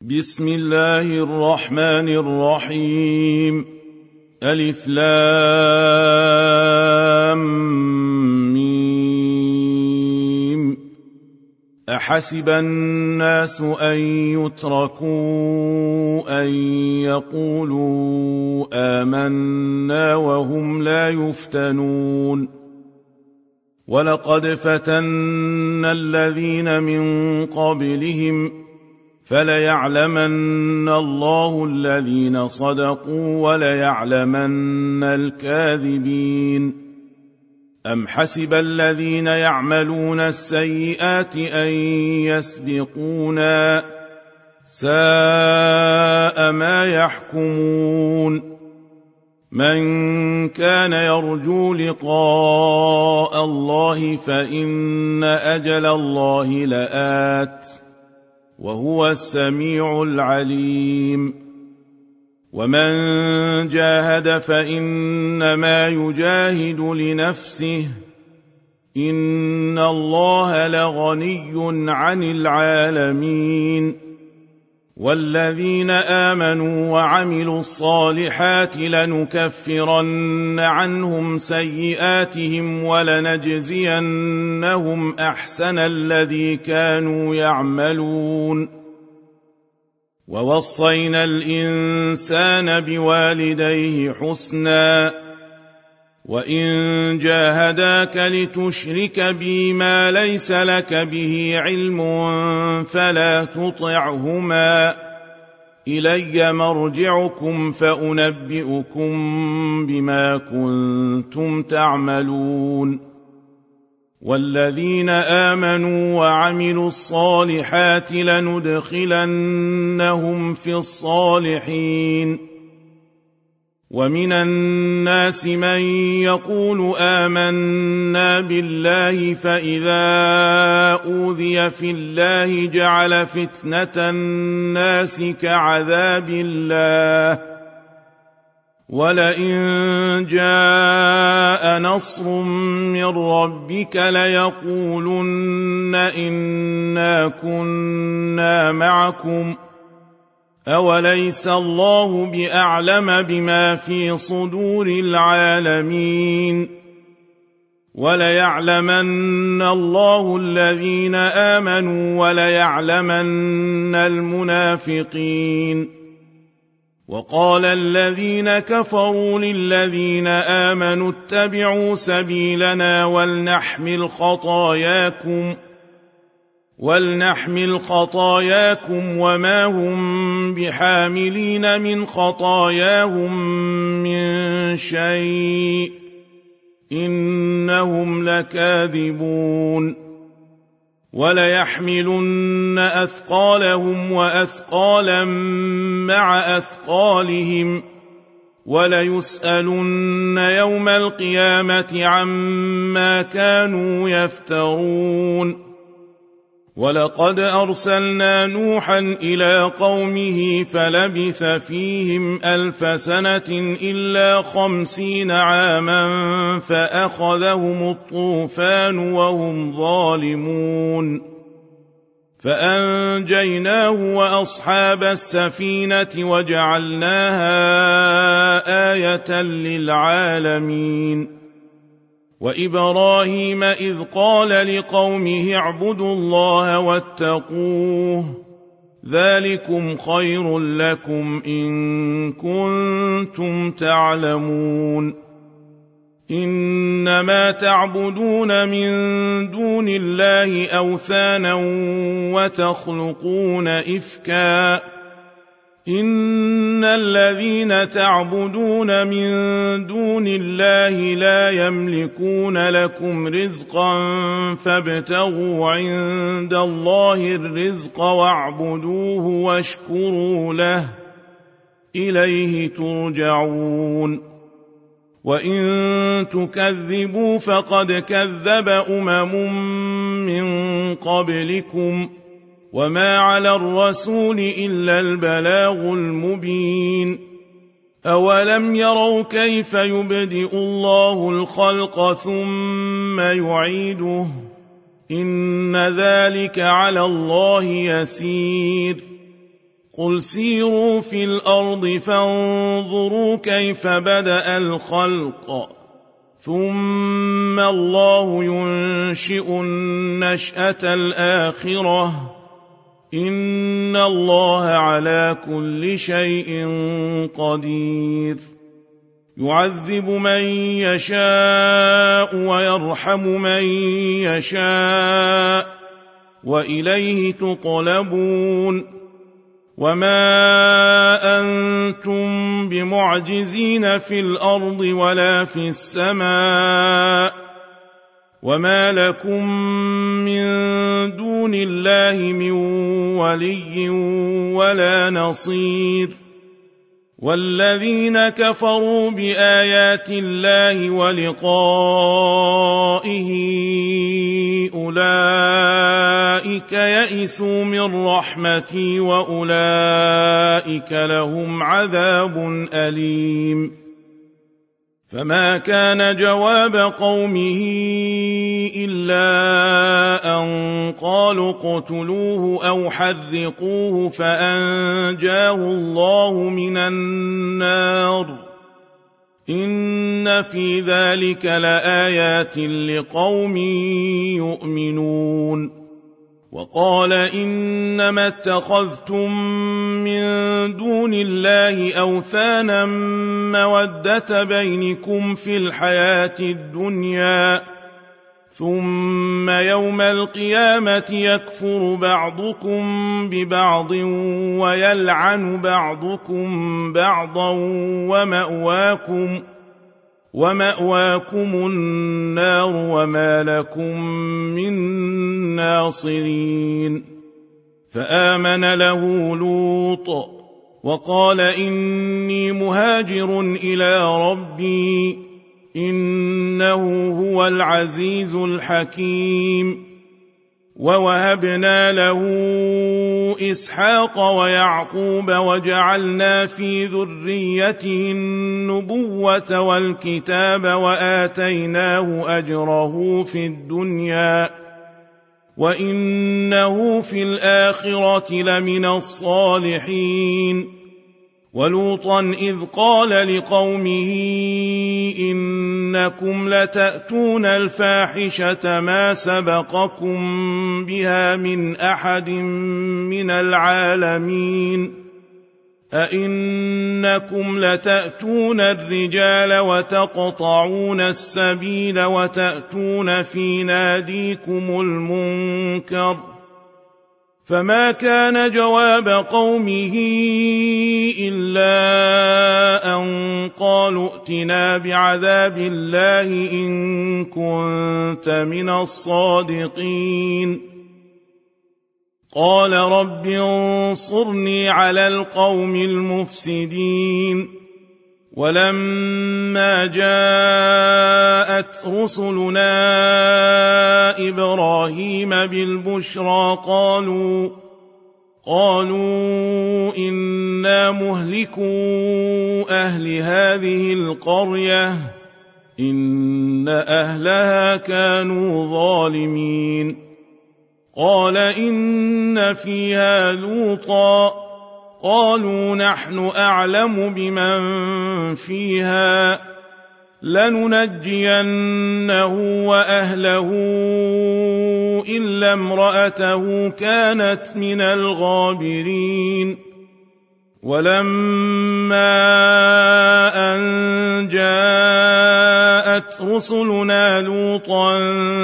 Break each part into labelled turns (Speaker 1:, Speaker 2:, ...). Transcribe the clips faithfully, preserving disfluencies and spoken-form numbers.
Speaker 1: بسم الله الرحمن الرحيم. ألف لام ميم. أحسب الناس أن يتركوا أن يقولوا آمنا وهم لا يفتنون. ولقد فتنا الذين من قبلهم فليعلمن الله الذين صدقوا وليعلمن الكاذبين. أم حسب الذين يعملون السيئات أن يسبقونا ساء ما يحكمون. من كان يرجو لقاء الله فإن أجل الله لآت وهو السميع العليم. ومن جاهد فإنما يجاهد لنفسه إن الله لغني عن العالمين. والذين آمنوا وعملوا الصالحات لنكفرن عنهم سيئاتهم ولنجزينهم أحسن الذي كانوا يعملون. ووصينا الإنسان بوالديه حسنا وإن جاهداك لتشرك بي ما ليس لك به علم فلا تطعهما إلي مرجعكم فأنبئكم بما كنتم تعملون. والذين آمنوا وعملوا الصالحات لندخلنهم في الصالحين. ومن الناس من يقول آمنا بالله فإذا أوذي في الله جعل فتنة الناس كعذاب الله ولئن جاء نصر من ربك ليقولن إنا كنا معكم أوليس الله بأعلم بما في صدور العالمين. وليعلمن الله الذين آمنوا وليعلمن المنافقين. وقال الذين كفروا للذين آمنوا اتبعوا سبيلنا ولنحمل خطاياكم ولنحمل خطاياكم وما هم بحاملين من خطاياهم من شيء إنهم لكاذبون. وليحملن أثقالهم وأثقالا مع أثقالهم وليسألن يوم القيامة عما كانوا يفترون. ولقد أرسلنا نوحا إلى قومه فلبث فيهم ألف سنة إلا خمسين عاما فأخذهم الطوفان وهم ظالمون فأنجيناه وأصحاب السفينة وجعلناها آية للعالمين. وإبراهيم إذ قال لقومه اعبدوا الله واتقوه ذلكم خير لكم إن كنتم تعلمون. إنما تعبدون من دون الله أوثانا وتخلقون إفكا إن الذين تعبدون من دون الله لا يملكون لكم رزقا فابتغوا عند الله الرزق واعبدوه واشكروا له إليه ترجعون. وإن تكذبوا فقد كذب أمم من قبلكم وما على الرسول إلا البلاغ المبين. أولم يروا كيف يبدئ الله الخلق ثم يعيده إن ذلك على الله يسير. قل سيروا في الأرض فانظروا كيف بدأ الخلق ثم الله ينشئ النشأة الآخرة إن الله على كل شيء قدير يعذب من يشاء ويرحم من يشاء وإليه تقلبون وما أنتم بمعجزين في الأرض ولا في السماء وما لكم من دون الله من ولي ولا نصير والذين كفروا بآيات الله ولقائه أولئك يئسوا من رحمتي وأولئك لهم عذاب أليم فما كان جواب قومه إلا أن قالوا اقتلوه أو حرقوه فأنجاه الله من النار إن في ذلك لآيات لقوم يؤمنون وقال إنما اتخذتم من دون الله أوثانا مودة بينكم في الحياة الدنيا ثم يوم القيامة يكفر بعضكم ببعض ويلعن بعضكم بعضا ومأواكم ومأواكم النار وما لكم من ناصرين فآمن له لوط وقال إني مهاجر إلى ربي إنه هو العزيز الحكيم ووهبنا له إسحاق ويعقوب وجعلنا في ذريته النبوة والكتاب وآتيناه أجره في الدنيا وإنه في الآخرة لمن الصالحين ولوطا إذ قال لقومه إنكم لتأتون الفاحشة ما سبقكم بها من أحد من العالمين أئنكم لتأتون الرجال وتقطعون السبيل وتأتون في ناديكم المنكر فما كان جواب قومه إلا أن قالوا ائتنا بعذاب الله إن كنت من الصادقين قال رب انصرني على القوم المفسدين ولما جاءت رسلنا إبراهيم بالبشرى قالوا قالوا إنا مهلكو أهل هذه القرية إن أهلها كانوا ظالمين قال إن فيها لوطا قالوا نحن أعلم بمن فيها لننجينه وأهله إلا امرأته كانت من الغابرين ولما أن جاءت رسلنا لوطا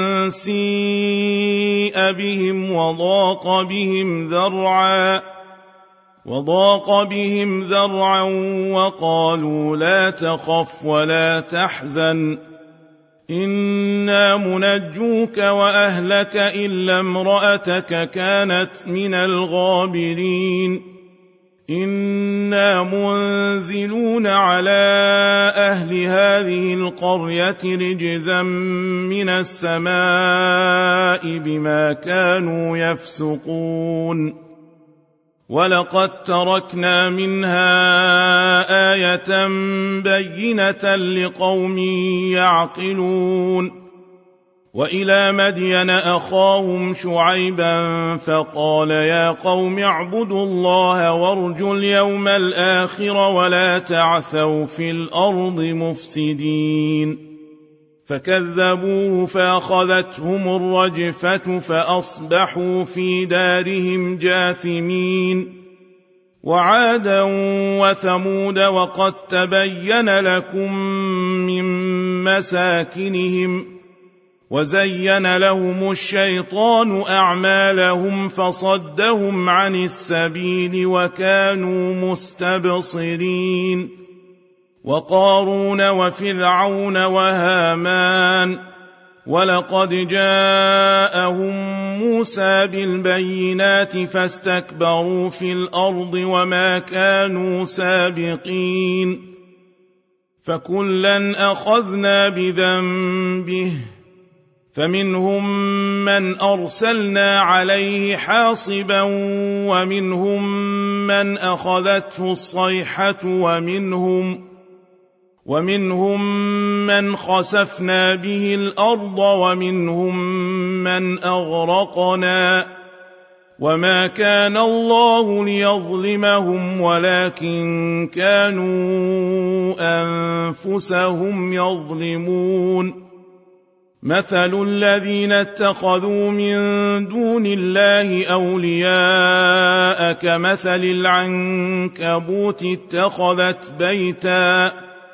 Speaker 1: سيء بهم وضاق بهم ذرعا وضاق بهم ذرعا وقالوا لا تخف ولا تحزن إنا منجوك وأهلك إلا امرأتك كانت من الغابرين إنا منزلون على أهل هذه القرية رجزا من السماء بما كانوا يفسقون ولقد تركنا منها آية بينة لقوم يعقلون وإلى مدين أخاهم شعيبا فقال يا قوم اعبدوا الله وارجوا اليوم الآخر ولا تعثوا في الأرض مفسدين فكذبوه فأخذتهم الرجفة فأصبحوا في دارهم جاثمين وعادا وثمود وقد تبين لكم من مساكنهم وزين لهم الشيطان أعمالهم فصدهم عن السبيل وكانوا مستبصرين وقارون وفرعون وهامان ولقد جاءهم موسى بالبينات فاستكبروا في الأرض وما كانوا سابقين فكلا أخذنا بذنبه فمنهم من أرسلنا عليه حاصبا ومنهم من أخذته الصيحة ومنهم ومنهم من خسفنا به الأرض ومنهم من أغرقنا وما كان الله ليظلمهم ولكن كانوا أنفسهم يظلمون مثل الذين اتخذوا من دون الله أولياء كمثل العنكبوت اتخذت بيتا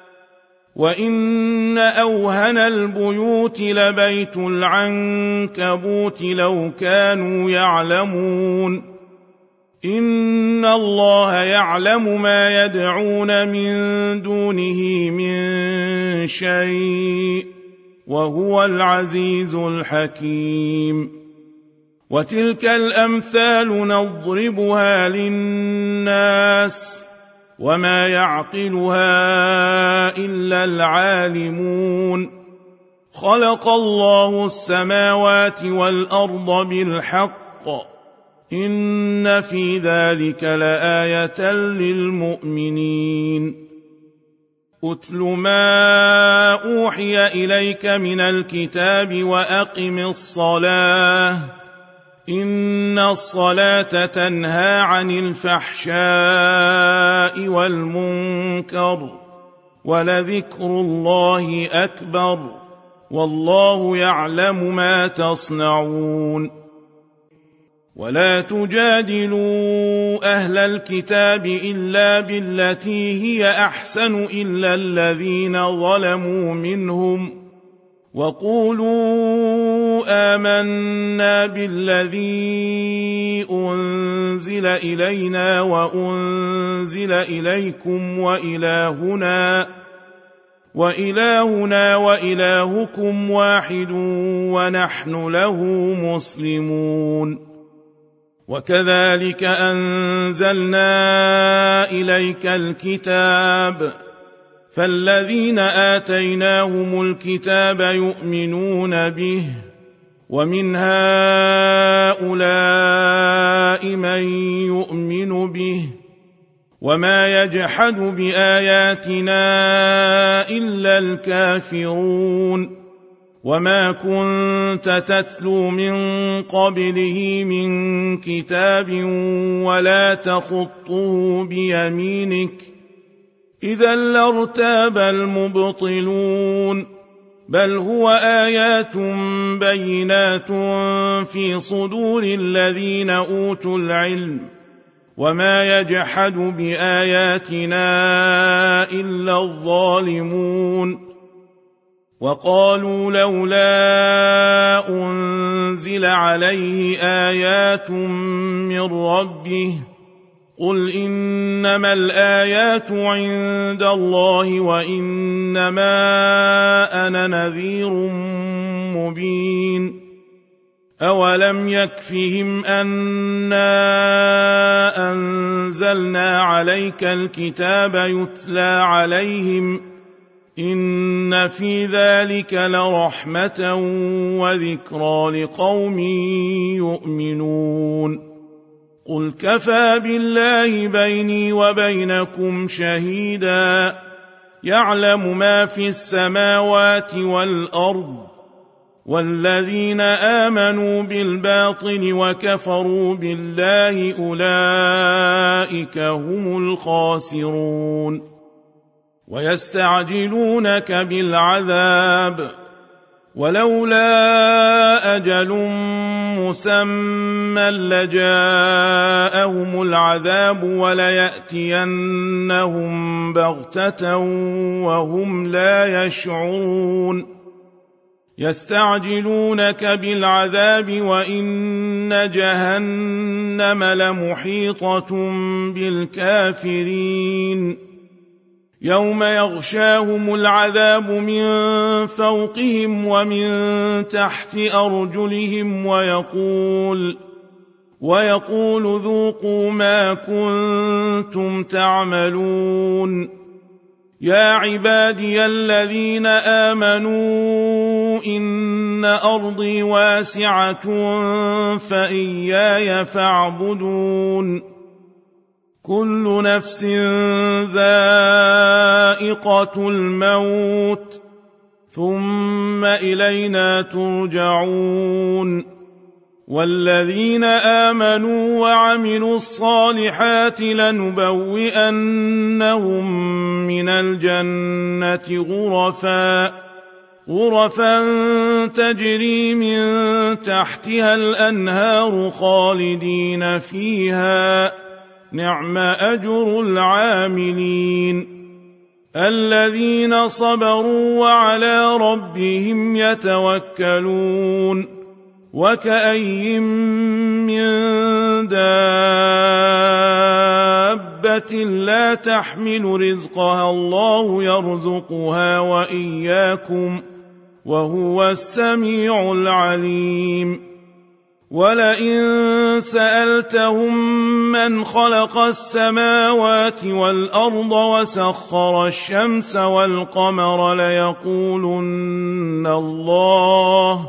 Speaker 1: وإن أوهن البيوت لبيت العنكبوت لو كانوا يعلمون إن الله يعلم ما يدعون من دونه من شيء وهو العزيز الحكيم وتلك الأمثال نضربها للناس وما يعقلها إلا العالمون خلق الله السماوات والأرض بالحق إن في ذلك لآية للمؤمنين أتل ما أوحي إليك من الكتاب وأقم الصلاة إن الصلاة تنهى عن الفحشاء والمنكر ولذكر الله أكبر والله يعلم ما تصنعون ولا تجادلوا أهل الكتاب إلا بالتي هي أحسن إلا الذين ظلموا منهم وقولوا آمنا بالذي أنزل إلينا وأنزل إليكم وإلهنا وإلهنا وإلهكم واحد ونحن له مسلمون وكذلك أنزلنا إليك الكتاب فالذين آتيناهم الكتاب يؤمنون به ومن هؤلاء من يؤمن به وما يجحد بآياتنا إلا الكافرون وما كنت تتلو من قبله من كتاب ولا تخطه بيمينك إذا لارتاب المبطلون بل هو آيات بينات في صدور الذين أوتوا العلم وما يجحد بآياتنا إلا الظالمون وقالوا لولا أنزل عليه آيات من ربه قل إنما الآيات عند الله وإنما أنا نذير مبين أولم يكفهم أنا أنزلنا عليك الكتاب يتلى عليهم إن في ذلك لرحمة وذكرى لقوم يؤمنون قل كفى بالله بيني وبينكم شهيدا يعلم ما في السماوات والأرض والذين آمنوا بالباطل وكفروا بالله أولئك هم الخاسرون ويستعجلونك بالعذاب ولولا أجل مسمى لجاءهم العذاب وليأتينهم بغتة وهم لا يشعرون يستعجلونك بالعذاب وإن جهنم لمحيطة بالكافرين يوم يغشاهم العذاب من فوقهم ومن تحت أرجلهم ويقول ويقول ذوقوا ما كنتم تعملون يا عبادي الذين آمنوا إن أرضي واسعة فإياي فاعبدون كل نفس ذائقة الموت ثم إلينا ترجعون والذين آمنوا وعملوا الصالحات لنبوئنهم من الجنة غرفا غرفا تجري من تحتها الأنهار خالدين فيها نعم أجر العاملين الذين صبروا وعلى ربهم يتوكلون وكأي من دابة لا تحمل رزقها الله يرزقها وإياكم وهو السميع العليم ولئن سألتهم من خلق السماوات والأرض وسخر الشمس والقمر ليقولن الله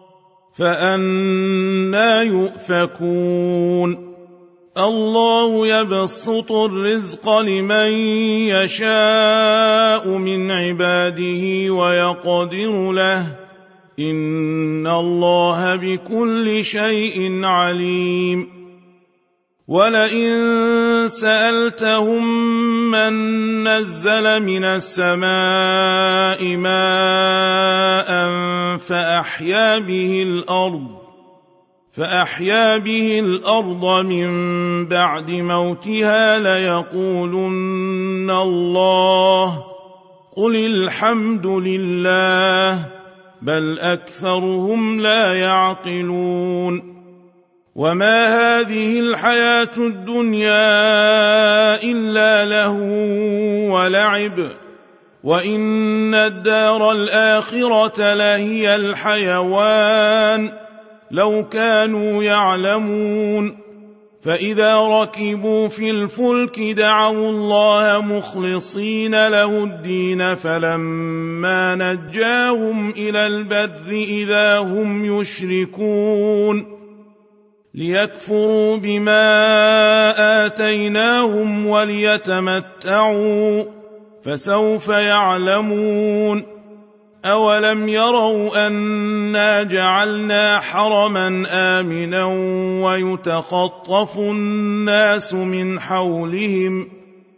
Speaker 1: فأنى يؤفكون الله يبسط الرزق لمن يشاء من عباده ويقدر له إن الله بكل شيء عليم ولئن سألتهم من نزل من السماء ماء فأحيا به الأرض فأحيا به الأرض من بعد موتها ليقولن الله قل الحمد لله بل أكثرهم لا يعقلون وما هذه الحياة الدنيا إلا لهو ولعب وإن الدار الآخرة لهي الحيوان لو كانوا يعلمون فإذا ركبوا في الفلك دعوا الله مخلصين له الدين فلما نجاهم إلى البر إذا هم يشركون ليكفروا بما آتيناهم وليتمتعوا فسوف يعلمون أولم يروا أنا جعلنا حرما آمنا ويتخطف الناس من حولهم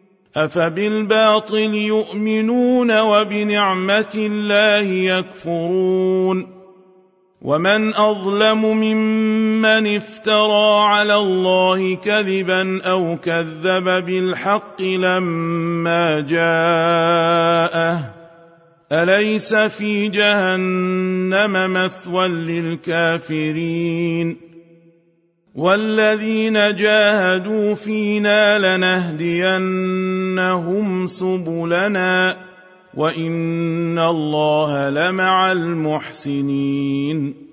Speaker 1: أفبالباطل يؤمنون وبنعمة الله يكفرون ومن أظلم ممن افترى على الله كذبا أو كذب بالحق لما جاءه أليس في جهنم مثوى للكافرين والذين جاهدوا فينا لنهدينهم سبلنا وإن الله لمع المحسنين